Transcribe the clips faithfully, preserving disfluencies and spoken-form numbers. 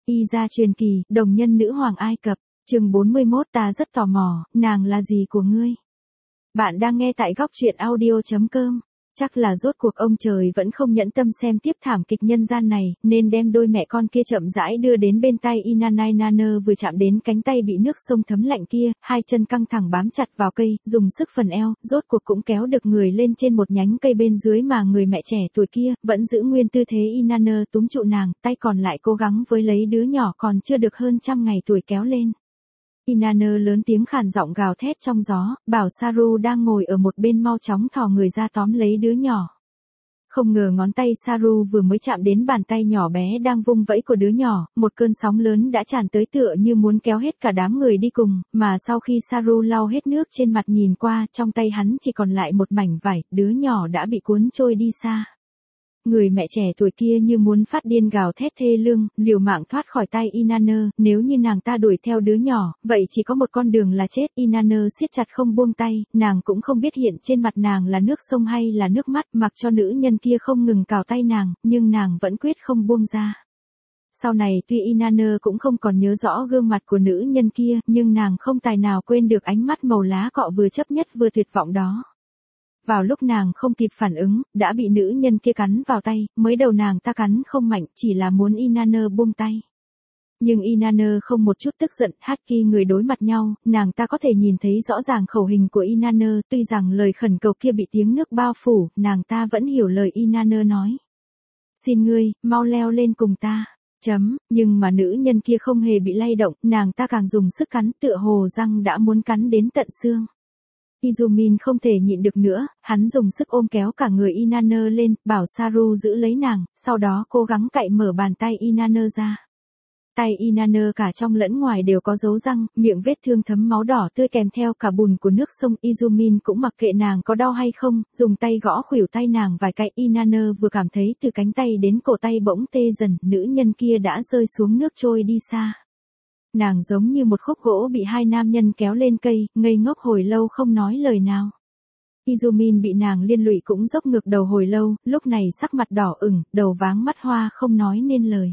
Y gia truyền kỳ, đồng nhân nữ hoàng Ai Cập, chương bốn mươi mốt ta rất tò mò, nàng là gì của ngươi? Bạn đang nghe tại góc truyện audio chấm com. Chắc là rốt cuộc ông trời vẫn không nhẫn tâm xem tiếp thảm kịch nhân gian này, nên đem đôi mẹ con kia chậm rãi đưa đến bên tay Inanna vừa chạm đến cánh tay bị nước sông thấm lạnh kia, hai chân căng thẳng bám chặt vào cây, dùng sức phần eo, rốt cuộc cũng kéo được người lên trên một nhánh cây bên dưới mà người mẹ trẻ tuổi kia, vẫn giữ nguyên tư thế Inanna túm trụ nàng, tay còn lại cố gắng với lấy đứa nhỏ còn chưa được hơn trăm ngày tuổi kéo lên. Inanna lớn tiếng khàn giọng gào thét trong gió, bảo Saru đang ngồi ở một bên mau chóng thò người ra tóm lấy đứa nhỏ. Không ngờ ngón tay Saru vừa mới chạm đến bàn tay nhỏ bé đang vung vẫy của đứa nhỏ, một cơn sóng lớn đã tràn tới tựa như muốn kéo hết cả đám người đi cùng, mà sau khi Saru lau hết nước trên mặt nhìn qua, trong tay hắn chỉ còn lại một mảnh vải, đứa nhỏ đã bị cuốn trôi đi xa. Người mẹ trẻ tuổi kia như muốn phát điên gào thét thê lương, liều mạng thoát khỏi tay Inanna, nếu như nàng ta đuổi theo đứa nhỏ, vậy chỉ có một con đường là chết. Inanna siết chặt không buông tay, nàng cũng không biết hiện trên mặt nàng là nước sông hay là nước mắt, mặc cho nữ nhân kia không ngừng cào tay nàng, nhưng nàng vẫn quyết không buông ra. Sau này tuy Inanna cũng không còn nhớ rõ gương mặt của nữ nhân kia, nhưng nàng không tài nào quên được ánh mắt màu lá cọ vừa chấp nhất vừa tuyệt vọng đó. Vào lúc nàng không kịp phản ứng, đã bị nữ nhân kia cắn vào tay, mới đầu nàng ta cắn không mạnh, chỉ là muốn Inanna buông tay. Nhưng Inanna không một chút tức giận, Haki người đối mặt nhau, nàng ta có thể nhìn thấy rõ ràng khẩu hình của Inanna, tuy rằng lời khẩn cầu kia bị tiếng nước bao phủ, nàng ta vẫn hiểu lời Inanna nói. Xin ngươi, mau leo lên cùng ta. Chấm, nhưng mà nữ nhân kia không hề bị lay động, nàng ta càng dùng sức cắn tựa hồ răng đã muốn cắn đến tận xương. Izumin không thể nhịn được nữa, hắn dùng sức ôm kéo cả người Inanna lên, bảo Saru giữ lấy nàng, sau đó cố gắng cạy mở bàn tay Inanna ra. Tay Inanna cả trong lẫn ngoài đều có dấu răng, miệng vết thương thấm máu đỏ tươi kèm theo cả bùn của nước sông. Izumin cũng mặc kệ nàng có đau hay không, dùng tay gõ khuỷu tay nàng vài cái. Inanna vừa cảm thấy từ cánh tay đến cổ tay bỗng tê dần, nữ nhân kia đã rơi xuống nước trôi đi xa. Nàng giống như một khúc gỗ bị hai nam nhân kéo lên cây, ngây ngốc hồi lâu không nói lời nào. Izumin bị nàng liên lụy cũng dốc ngược đầu hồi lâu, lúc này sắc mặt đỏ ửng, đầu váng mắt hoa không nói nên lời.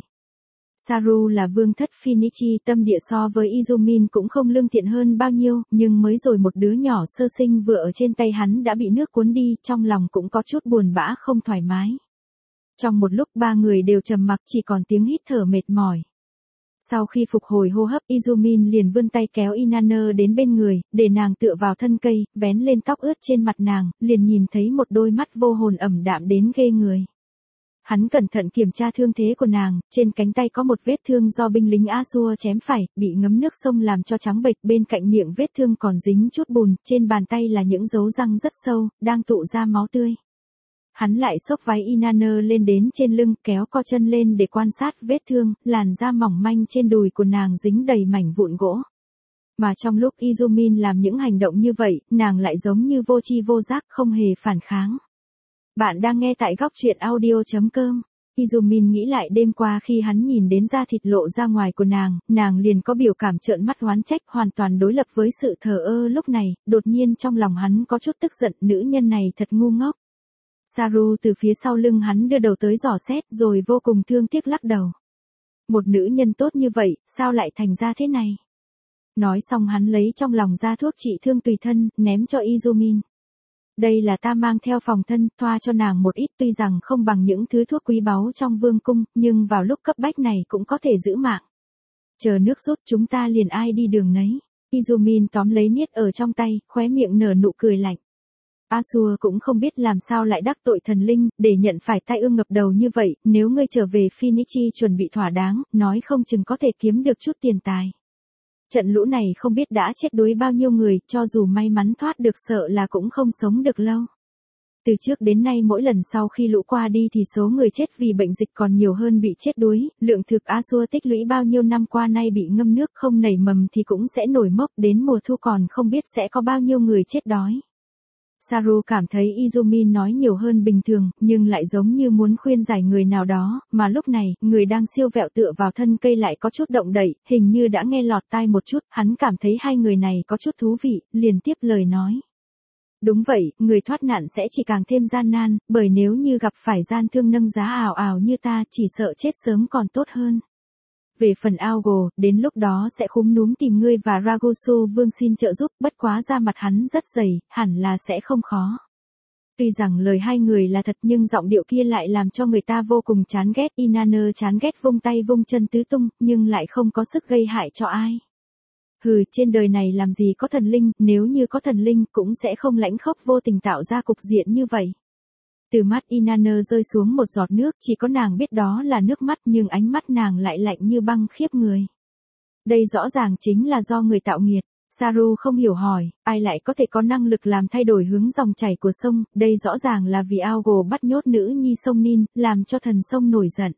Saru là vương thất Phinichi, tâm địa so với Izumin cũng không lương thiện hơn bao nhiêu, nhưng mới rồi một đứa nhỏ sơ sinh vừa ở trên tay hắn đã bị nước cuốn đi, trong lòng cũng có chút buồn bã không thoải mái. Trong một lúc ba người đều trầm mặc, chỉ còn tiếng hít thở mệt mỏi. Sau khi phục hồi hô hấp, Izumin liền vươn tay kéo Inanna đến bên người, để nàng tựa vào thân cây, vén lên tóc ướt trên mặt nàng, liền nhìn thấy một đôi mắt vô hồn ẩm đạm đến ghê người. Hắn cẩn thận kiểm tra thương thế của nàng, trên cánh tay có một vết thương do binh lính Ashur chém phải, bị ngấm nước sông làm cho trắng bệch, bên cạnh miệng vết thương còn dính chút bùn, trên bàn tay là những dấu răng rất sâu, đang tụ ra máu tươi. Hắn lại xốc váy Inanna lên đến trên lưng, kéo co chân lên để quan sát vết thương, làn da mỏng manh trên đùi của nàng dính đầy mảnh vụn gỗ. Mà trong lúc Izumin làm những hành động như vậy, nàng lại giống như vô tri vô giác, không hề phản kháng. Bạn đang nghe tại góc truyện audio chấm com. Izumin nghĩ lại đêm qua khi hắn nhìn đến da thịt lộ ra ngoài của nàng, nàng liền có biểu cảm trợn mắt oán trách, hoàn toàn đối lập với sự thờ ơ lúc này, đột nhiên trong lòng hắn có chút tức giận, nữ nhân này thật ngu ngốc. Saru từ phía sau lưng hắn đưa đầu tới dò xét rồi vô cùng thương tiếc lắc đầu. Một nữ nhân tốt như vậy, sao lại thành ra thế này? Nói xong hắn lấy trong lòng ra thuốc trị thương tùy thân, ném cho Izumin. Đây là ta mang theo phòng thân, thoa cho nàng một ít, tuy rằng không bằng những thứ thuốc quý báu trong vương cung, nhưng vào lúc cấp bách này cũng có thể giữ mạng. Chờ nước rút chúng ta liền ai đi đường nấy. Izumin tóm lấy niết ở trong tay, khóe miệng nở nụ cười lạnh. Ashur cũng không biết làm sao lại đắc tội thần linh, để nhận phải tai ương ngập đầu như vậy, nếu ngươi trở về Phinichi chuẩn bị thỏa đáng, nói không chừng có thể kiếm được chút tiền tài. Trận lũ này không biết đã chết đuối bao nhiêu người, cho dù may mắn thoát được sợ là cũng không sống được lâu. Từ trước đến nay mỗi lần sau khi lũ qua đi thì số người chết vì bệnh dịch còn nhiều hơn bị chết đuối, lượng thực Ashur tích lũy bao nhiêu năm qua nay bị ngâm nước không nảy mầm thì cũng sẽ nổi mốc, đến mùa thu còn không biết sẽ có bao nhiêu người chết đói. Saru cảm thấy Izumin nói nhiều hơn bình thường, nhưng lại giống như muốn khuyên giải người nào đó, mà lúc này, người đang siêu vẹo tựa vào thân cây lại có chút động đậy, hình như đã nghe lọt tai một chút, hắn cảm thấy hai người này có chút thú vị, liền tiếp lời nói. Đúng vậy, người thoát nạn sẽ chỉ càng thêm gian nan, bởi nếu như gặp phải gian thương nâng giá ảo ảo như ta, chỉ sợ chết sớm còn tốt hơn. Về phần Aogo, đến lúc đó sẽ khúm núm tìm ngươi và Ragusu Vương xin trợ giúp, bất quá da mặt hắn rất dày, hẳn là sẽ không khó. Tuy rằng lời hai người là thật nhưng giọng điệu kia lại làm cho người ta vô cùng chán ghét. Inanna chán ghét vung tay vung chân tứ tung, nhưng lại không có sức gây hại cho ai. Hừ, trên đời này làm gì có thần linh, nếu như có thần linh cũng sẽ không lãnh khốc vô tình tạo ra cục diện như vậy. Từ mắt Inanna rơi xuống một giọt nước, chỉ có nàng biết đó là nước mắt nhưng ánh mắt nàng lại lạnh như băng khiếp người. Đây rõ ràng chính là do người tạo nghiệt. Saru không hiểu hỏi, ai lại có thể có năng lực làm thay đổi hướng dòng chảy của sông, đây rõ ràng là vì Aogo bắt nhốt nữ nhi sông Nin, làm cho thần sông nổi giận.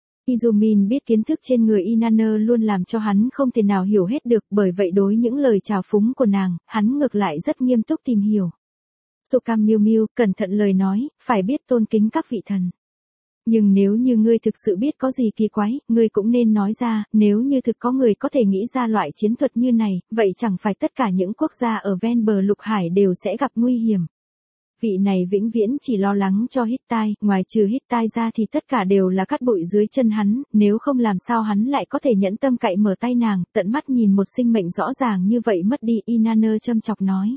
Izumin biết kiến thức trên người Inanna luôn làm cho hắn không thể nào hiểu hết được, bởi vậy đối những lời trào phúng của nàng, hắn ngược lại rất nghiêm túc tìm hiểu. Sokam Miu Miu, cẩn thận lời nói, phải biết tôn kính các vị thần. Nhưng nếu như ngươi thực sự biết có gì kỳ quái, ngươi cũng nên nói ra, nếu như thực có người có thể nghĩ ra loại chiến thuật như này, vậy chẳng phải tất cả những quốc gia ở ven bờ lục hải đều sẽ gặp nguy hiểm. Vị này vĩnh viễn chỉ lo lắng cho Hittite, ngoài trừ Hittite ra thì tất cả đều là cát bụi dưới chân hắn, nếu không làm sao hắn lại có thể nhẫn tâm cậy mở tay nàng, tận mắt nhìn một sinh mệnh rõ ràng như vậy mất đi. Inanna châm chọc nói.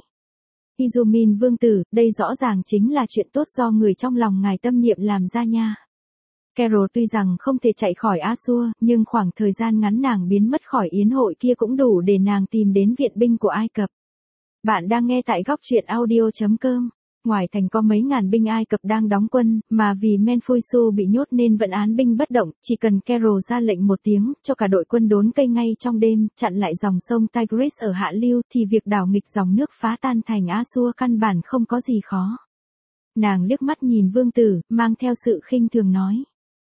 Izumin vương tử, đây rõ ràng chính là chuyện tốt do người trong lòng ngài tâm niệm làm ra nha. Carol tuy rằng không thể chạy khỏi Ashur, nhưng khoảng thời gian ngắn nàng biến mất khỏi yến hội kia cũng đủ để nàng tìm đến viện binh của Ai Cập. Bạn đang nghe tại góc truyện audio chấm com. Ngoài thành có mấy ngàn binh Ai Cập đang đóng quân, mà vì Menfuisu bị nhốt nên vẫn án binh bất động, chỉ cần Carol ra lệnh một tiếng, cho cả đội quân đốn cây ngay trong đêm, chặn lại dòng sông Tigris ở hạ lưu, thì việc đảo nghịch dòng nước phá tan thành Ashur căn bản không có gì khó. Nàng liếc mắt nhìn vương tử, mang theo sự khinh thường nói.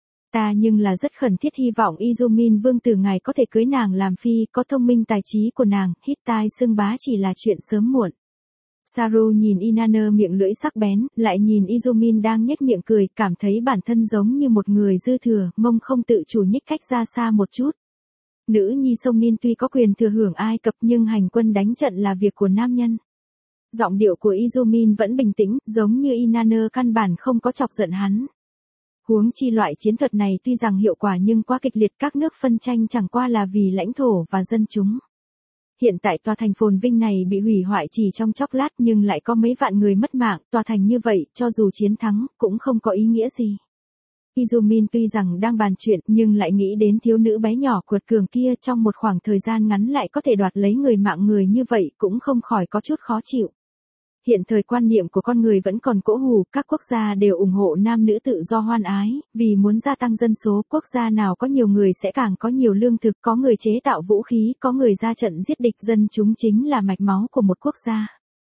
Ta nhưng là rất khẩn thiết hy vọng Izumin vương tử ngài có thể cưới nàng làm phi, có thông minh tài trí của nàng, Hittite xưng bá chỉ là chuyện sớm muộn. Saru nhìn Inanna miệng lưỡi sắc bén, lại nhìn Izumin đang nhếch miệng cười, cảm thấy bản thân giống như một người dư thừa, mông không tự chủ nhích cách ra xa một chút. Nữ nhi sông Nin tuy có quyền thừa hưởng Ai Cập nhưng hành quân đánh trận là việc của nam nhân. Giọng điệu của Izumin vẫn bình tĩnh, giống như Inanna căn bản không có chọc giận hắn. Huống chi loại chiến thuật này tuy rằng hiệu quả nhưng quá kịch liệt, các nước phân tranh chẳng qua là vì lãnh thổ và dân chúng. Hiện tại tòa thành phồn vinh này bị hủy hoại chỉ trong chốc lát nhưng lại có mấy vạn người mất mạng, tòa thành như vậy, cho dù chiến thắng, cũng không có ý nghĩa gì. Izumin tuy rằng đang bàn chuyện nhưng lại nghĩ đến thiếu nữ bé nhỏ cuột cường kia, trong một khoảng thời gian ngắn lại có thể đoạt lấy người mạng người như vậy cũng không khỏi có chút khó chịu. Hiện thời quan niệm của con người vẫn còn cỗ hủ, các quốc gia đều ủng hộ nam nữ tự do hoan ái, vì muốn gia tăng dân số, quốc gia nào có nhiều người sẽ càng có nhiều lương thực, có người chế tạo vũ khí, có người ra trận giết địch, dân chúng chính là mạch máu của một quốc gia.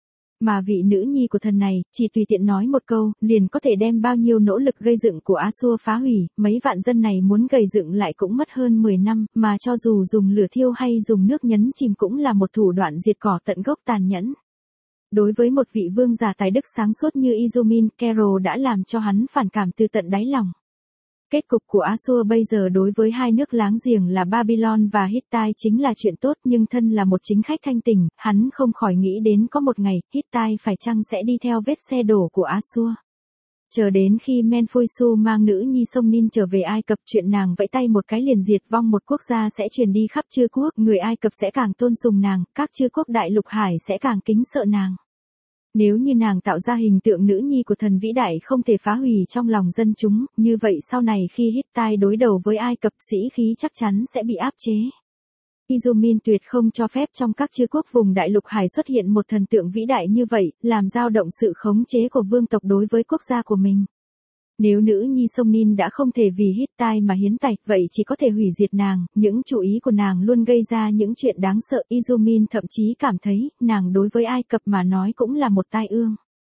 Mà vị nữ nhi của thần này, chỉ tùy tiện nói một câu, liền có thể đem bao nhiêu nỗ lực gây dựng của Ashur phá hủy, mấy vạn dân này muốn gây dựng lại cũng mất hơn mười năm, mà cho dù dùng lửa thiêu hay dùng nước nhấn chìm cũng là một thủ đoạn diệt cỏ tận gốc tàn nhẫn. Đối với một vị vương giả tài đức sáng suốt như Izumin, Carol đã làm cho hắn phản cảm từ tận đáy lòng. Kết cục của Ashur bây giờ đối với hai nước láng giềng là Babylon và Hittite chính là chuyện tốt, nhưng thân là một chính khách thanh tình, hắn không khỏi nghĩ đến có một ngày, Hittite phải chăng sẽ đi theo vết xe đổ của Ashur. Chờ đến khi Menfuisu mang nữ nhi sông Nin trở về Ai Cập, chuyện nàng vẫy tay một cái liền diệt vong một quốc gia sẽ truyền đi khắp chư quốc, người Ai Cập sẽ càng tôn sùng nàng, các chư quốc đại lục hải sẽ càng kính sợ nàng. Nếu như nàng tạo ra hình tượng nữ nhi của thần vĩ đại không thể phá hủy trong lòng dân chúng, như vậy sau này khi Hittite đối đầu với Ai Cập, sĩ khí chắc chắn sẽ bị áp chế. Izumin tuyệt không cho phép trong các chư quốc vùng đại lục hải xuất hiện một thần tượng vĩ đại như vậy, làm dao động sự khống chế của vương tộc đối với quốc gia của mình. Nếu nữ nhi sông Nin đã không thể vì Hittite mà hiến tạch, vậy chỉ có thể hủy diệt nàng, những chủ ý của nàng luôn gây ra những chuyện đáng sợ. Izumin thậm chí cảm thấy, nàng đối với Ai Cập mà nói cũng là một tai ương.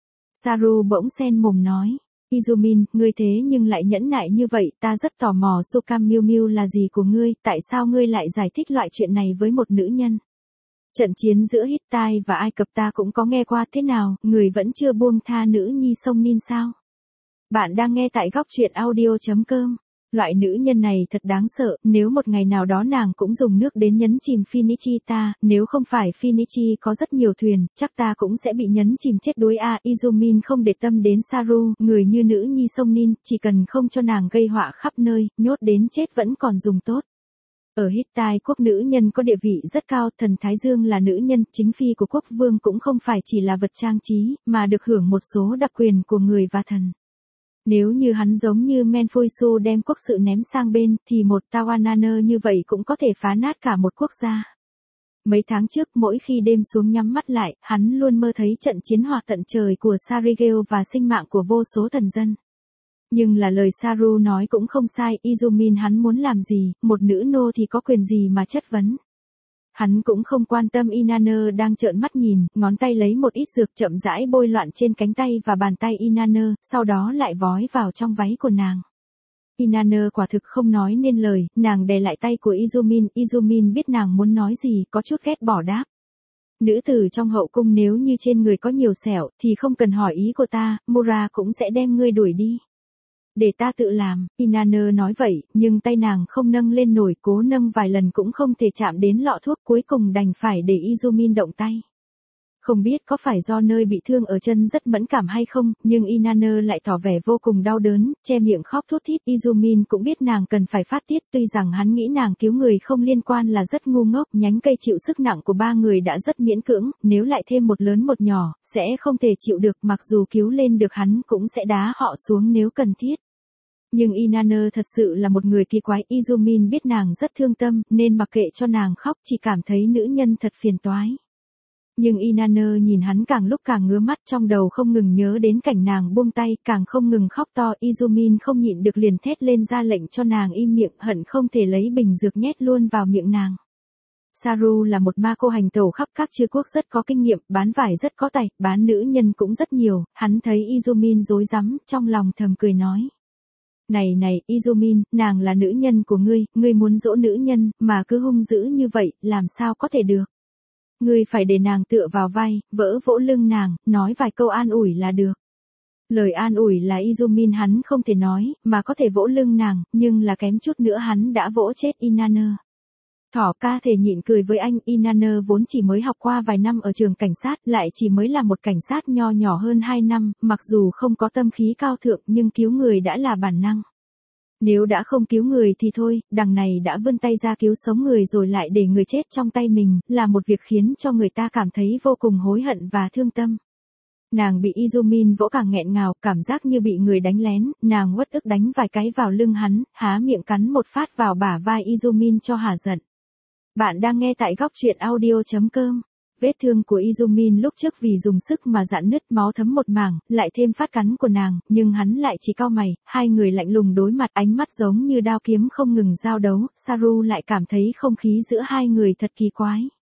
Saru bỗng sen mồm nói, Izumin, ngươi thế nhưng lại nhẫn nại như vậy, ta rất tò mò Sokam Miu Miu là gì của ngươi, tại sao ngươi lại giải thích loại chuyện này với một nữ nhân? Trận chiến giữa Hittite và Ai Cập ta cũng có nghe qua, thế nào, người vẫn chưa buông tha nữ nhi sông Nin sao? Bạn đang nghe tại góc truyện audio chấm com. Loại nữ nhân này thật đáng sợ, nếu một ngày nào đó nàng cũng dùng nước đến nhấn chìm Phoenicia ta, nếu không phải Phoenicia có rất nhiều thuyền, chắc ta cũng sẽ bị nhấn chìm chết đuối a. À, Izumin không để tâm đến Saru, người như nữ nhi sông Nin, chỉ cần không cho nàng gây họa khắp nơi, nhốt đến chết vẫn còn dùng tốt. Ở Hittite quốc nữ nhân có địa vị rất cao, thần Thái Dương là nữ nhân, chính phi của quốc vương cũng không phải chỉ là vật trang trí, mà được hưởng một số đặc quyền của người và thần. Nếu như hắn giống như Menfuisu đem quốc sự ném sang bên, thì một Tawananơ như vậy cũng có thể phá nát cả một quốc gia. Mấy tháng trước mỗi khi đêm xuống nhắm mắt lại, hắn luôn mơ thấy trận chiến hỏa tận trời của Sarigel và sinh mạng của vô số thần dân. Nhưng là lời Saru nói cũng không sai, Izumin hắn muốn làm gì, một nữ nô thì có quyền gì mà chất vấn. Hắn cũng không quan tâm Inanna đang trợn mắt nhìn, ngón tay lấy một ít dược chậm rãi bôi loạn trên cánh tay và bàn tay Inanna, sau đó lại vói vào trong váy của nàng. Inanna quả thực không nói nên lời, nàng đè lại tay của Izumin, Izumin biết nàng muốn nói gì, có chút ghét bỏ đáp. Nữ tử trong hậu cung nếu như trên người có nhiều sẹo, thì không cần hỏi ý của ta, Mura cũng sẽ đem ngươi đuổi đi. Để ta tự làm, Inanna nói vậy, nhưng tay nàng không nâng lên nổi, cố nâng vài lần cũng không thể chạm đến lọ thuốc, cuối cùng đành phải để Izumin động tay. Không biết có phải do nơi bị thương ở chân rất mẫn cảm hay không, nhưng Inanna lại tỏ vẻ vô cùng đau đớn, che miệng khóc thút thít. Izumin cũng biết nàng cần phải phát tiết, tuy rằng hắn nghĩ nàng cứu người không liên quan là rất ngu ngốc, nhánh cây chịu sức nặng của ba người đã rất miễn cưỡng, nếu lại thêm một lớn một nhỏ, sẽ không thể chịu được, mặc dù cứu lên được hắn cũng sẽ đá họ xuống nếu cần thiết. Nhưng Inanna thật sự là một người kỳ quái, Izumin biết nàng rất thương tâm, nên mặc kệ cho nàng khóc, chỉ cảm thấy nữ nhân thật phiền toái. Nhưng Inanna nhìn hắn càng lúc càng ngứa mắt, trong đầu không ngừng nhớ đến cảnh nàng buông tay, càng không ngừng khóc to. Izumin không nhịn được liền thét lên ra lệnh cho nàng im miệng, hận không thể lấy bình dược nhét luôn vào miệng nàng. Saru là một ma cô hành tẩu khắp các chư quốc rất có kinh nghiệm, bán vải rất có tài, bán nữ nhân cũng rất nhiều. Hắn thấy Izumin rối rắm, trong lòng thầm cười nói. Này này, Izumin, nàng là nữ nhân của ngươi, ngươi muốn dỗ nữ nhân, mà cứ hung dữ như vậy, làm sao có thể được. Ngươi phải để nàng tựa vào vai, vỡ vỗ lưng nàng, nói vài câu an ủi là được. Lời an ủi là Izumin hắn không thể nói, mà có thể vỗ lưng nàng, nhưng là kém chút nữa hắn đã vỗ chết Inanna. Thỏ ca thể nhịn cười với anh, Inanna vốn chỉ mới học qua vài năm ở trường cảnh sát, lại chỉ mới là một cảnh sát nho nhỏ hơn hai năm, mặc dù không có tâm khí cao thượng nhưng cứu người đã là bản năng. Nếu đã không cứu người thì thôi, đằng này đã vươn tay ra cứu sống người rồi lại để người chết trong tay mình, là một việc khiến cho người ta cảm thấy vô cùng hối hận và thương tâm. Nàng bị Izumin vỗ càng nghẹn ngào, cảm giác như bị người đánh lén, nàng uất ức đánh vài cái vào lưng hắn, há miệng cắn một phát vào bả vai Izumin cho hả giận. Bạn đang nghe tại góc truyện audio chấm com. Vết thương của Izumin lúc trước vì dùng sức mà rạn nứt, máu thấm một mảng, lại thêm phát cắn của nàng, nhưng hắn lại chỉ cau mày, hai người lạnh lùng đối mặt, ánh mắt giống như đao kiếm không ngừng giao đấu. Saru lại cảm thấy không khí giữa hai người thật kỳ quái.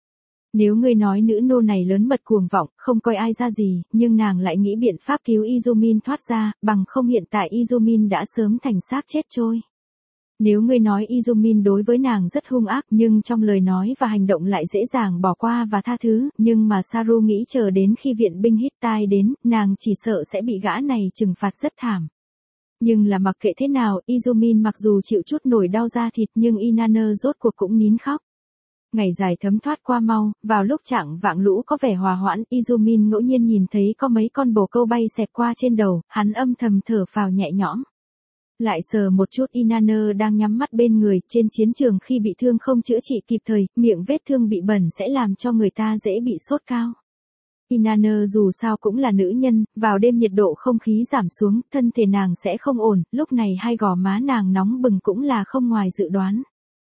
Nếu ngươi nói nữ nô này lớn mật cuồng vọng, không coi ai ra gì, nhưng nàng lại nghĩ biện pháp cứu Izumin thoát ra, bằng không hiện tại Izumin đã sớm thành xác chết trôi. Nếu ngươi nói Izumin đối với nàng rất hung ác, nhưng trong lời nói và hành động lại dễ dàng bỏ qua và tha thứ, nhưng mà Saru nghĩ chờ đến khi viện binh Hittite đến, nàng chỉ sợ sẽ bị gã này trừng phạt rất thảm. Nhưng là mặc kệ thế nào, Izumin mặc dù chịu chút nổi đau da thịt nhưng Inanna rốt cuộc cũng nín khóc. Ngày dài thấm thoát qua mau, vào lúc chạng vạng lũ có vẻ hòa hoãn, Izumin ngẫu nhiên nhìn thấy có mấy con bồ câu bay xẹt qua trên đầu, hắn âm thầm thở phào nhẹ nhõm. Lại sờ một chút Inanna đang nhắm mắt bên người, trên chiến trường khi bị thương không chữa trị kịp thời, miệng vết thương bị bẩn sẽ làm cho người ta dễ bị sốt cao. Inanna dù sao cũng là nữ nhân, vào đêm nhiệt độ không khí giảm xuống, thân thể nàng sẽ không ổn, lúc này hai gò má nàng nóng bừng cũng là không ngoài dự đoán.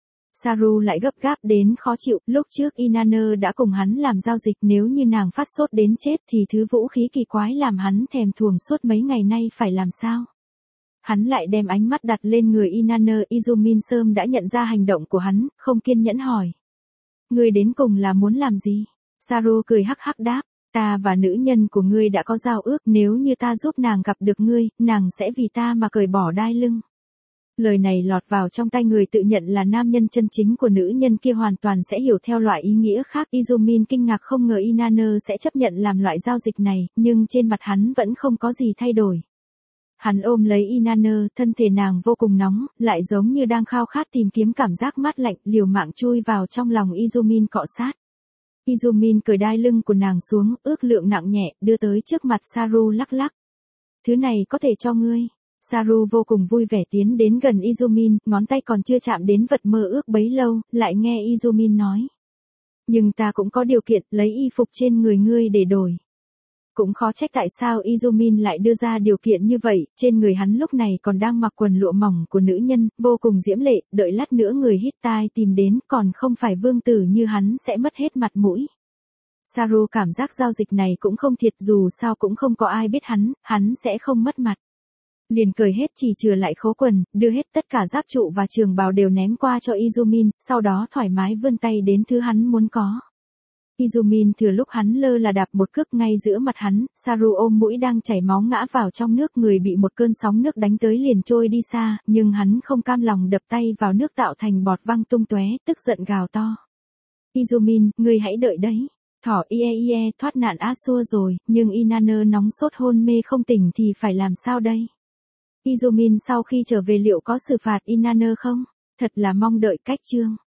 Saru lại gấp gáp đến khó chịu, lúc trước Inanna đã cùng hắn làm giao dịch, nếu như nàng phát sốt đến chết thì thứ vũ khí kỳ quái làm hắn thèm thuồng suốt mấy ngày nay phải làm sao? Hắn lại đem ánh mắt đặt lên người Inanna, Izumin sớm đã nhận ra hành động của hắn, không kiên nhẫn hỏi. Ngươi đến cùng là muốn làm gì? Saru cười hắc hắc đáp, ta và nữ nhân của ngươi đã có giao ước, nếu như ta giúp nàng gặp được ngươi, nàng sẽ vì ta mà cởi bỏ đai lưng. Lời này lọt vào trong tay người tự nhận là nam nhân chân chính của nữ nhân kia hoàn toàn sẽ hiểu theo loại ý nghĩa khác. Izumin kinh ngạc không ngờ Inanna sẽ chấp nhận làm loại giao dịch này, nhưng trên mặt hắn vẫn không có gì thay đổi. Hắn ôm lấy Inanna, thân thể nàng vô cùng nóng, lại giống như đang khao khát tìm kiếm cảm giác mát lạnh, liều mạng chui vào trong lòng Izumin cọ sát. Izumin cởi đai lưng của nàng xuống, ước lượng nặng nhẹ, đưa tới trước mặt Saru lắc lắc. Thứ này có thể cho ngươi. Saru vô cùng vui vẻ tiến đến gần Izumin, ngón tay còn chưa chạm đến vật mơ ước bấy lâu, lại nghe Izumin nói. Nhưng ta cũng có điều kiện, lấy y phục trên người ngươi để đổi. Cũng khó trách tại sao Izumin lại đưa ra điều kiện như vậy, trên người hắn lúc này còn đang mặc quần lụa mỏng của nữ nhân, vô cùng diễm lệ, đợi lát nữa người Hittite tìm đến còn không phải vương tử như hắn sẽ mất hết mặt mũi. Saru cảm giác giao dịch này cũng không thiệt, dù sao cũng không có ai biết hắn, hắn sẽ không mất mặt. Liền cởi hết chỉ chừa lại khố quần, đưa hết tất cả giáp trụ và trường bào đều ném qua cho Izumin, sau đó thoải mái vươn tay đến thứ hắn muốn có. Izumin thừa lúc hắn lơ là đạp một cước ngay giữa mặt hắn, Saru ôm mũi đang chảy máu ngã vào trong nước, người bị một cơn sóng nước đánh tới liền trôi đi xa, nhưng hắn không cam lòng đập tay vào nước tạo thành bọt văng tung tóe, tức giận gào to. Izumin, ngươi hãy đợi đấy. Thỏ ie ie thoát nạn Asua rồi, nhưng Inanna nóng sốt hôn mê không tỉnh thì phải làm sao đây? Izumin sau khi trở về liệu có xử phạt Inanna không? Thật là mong đợi cách chương.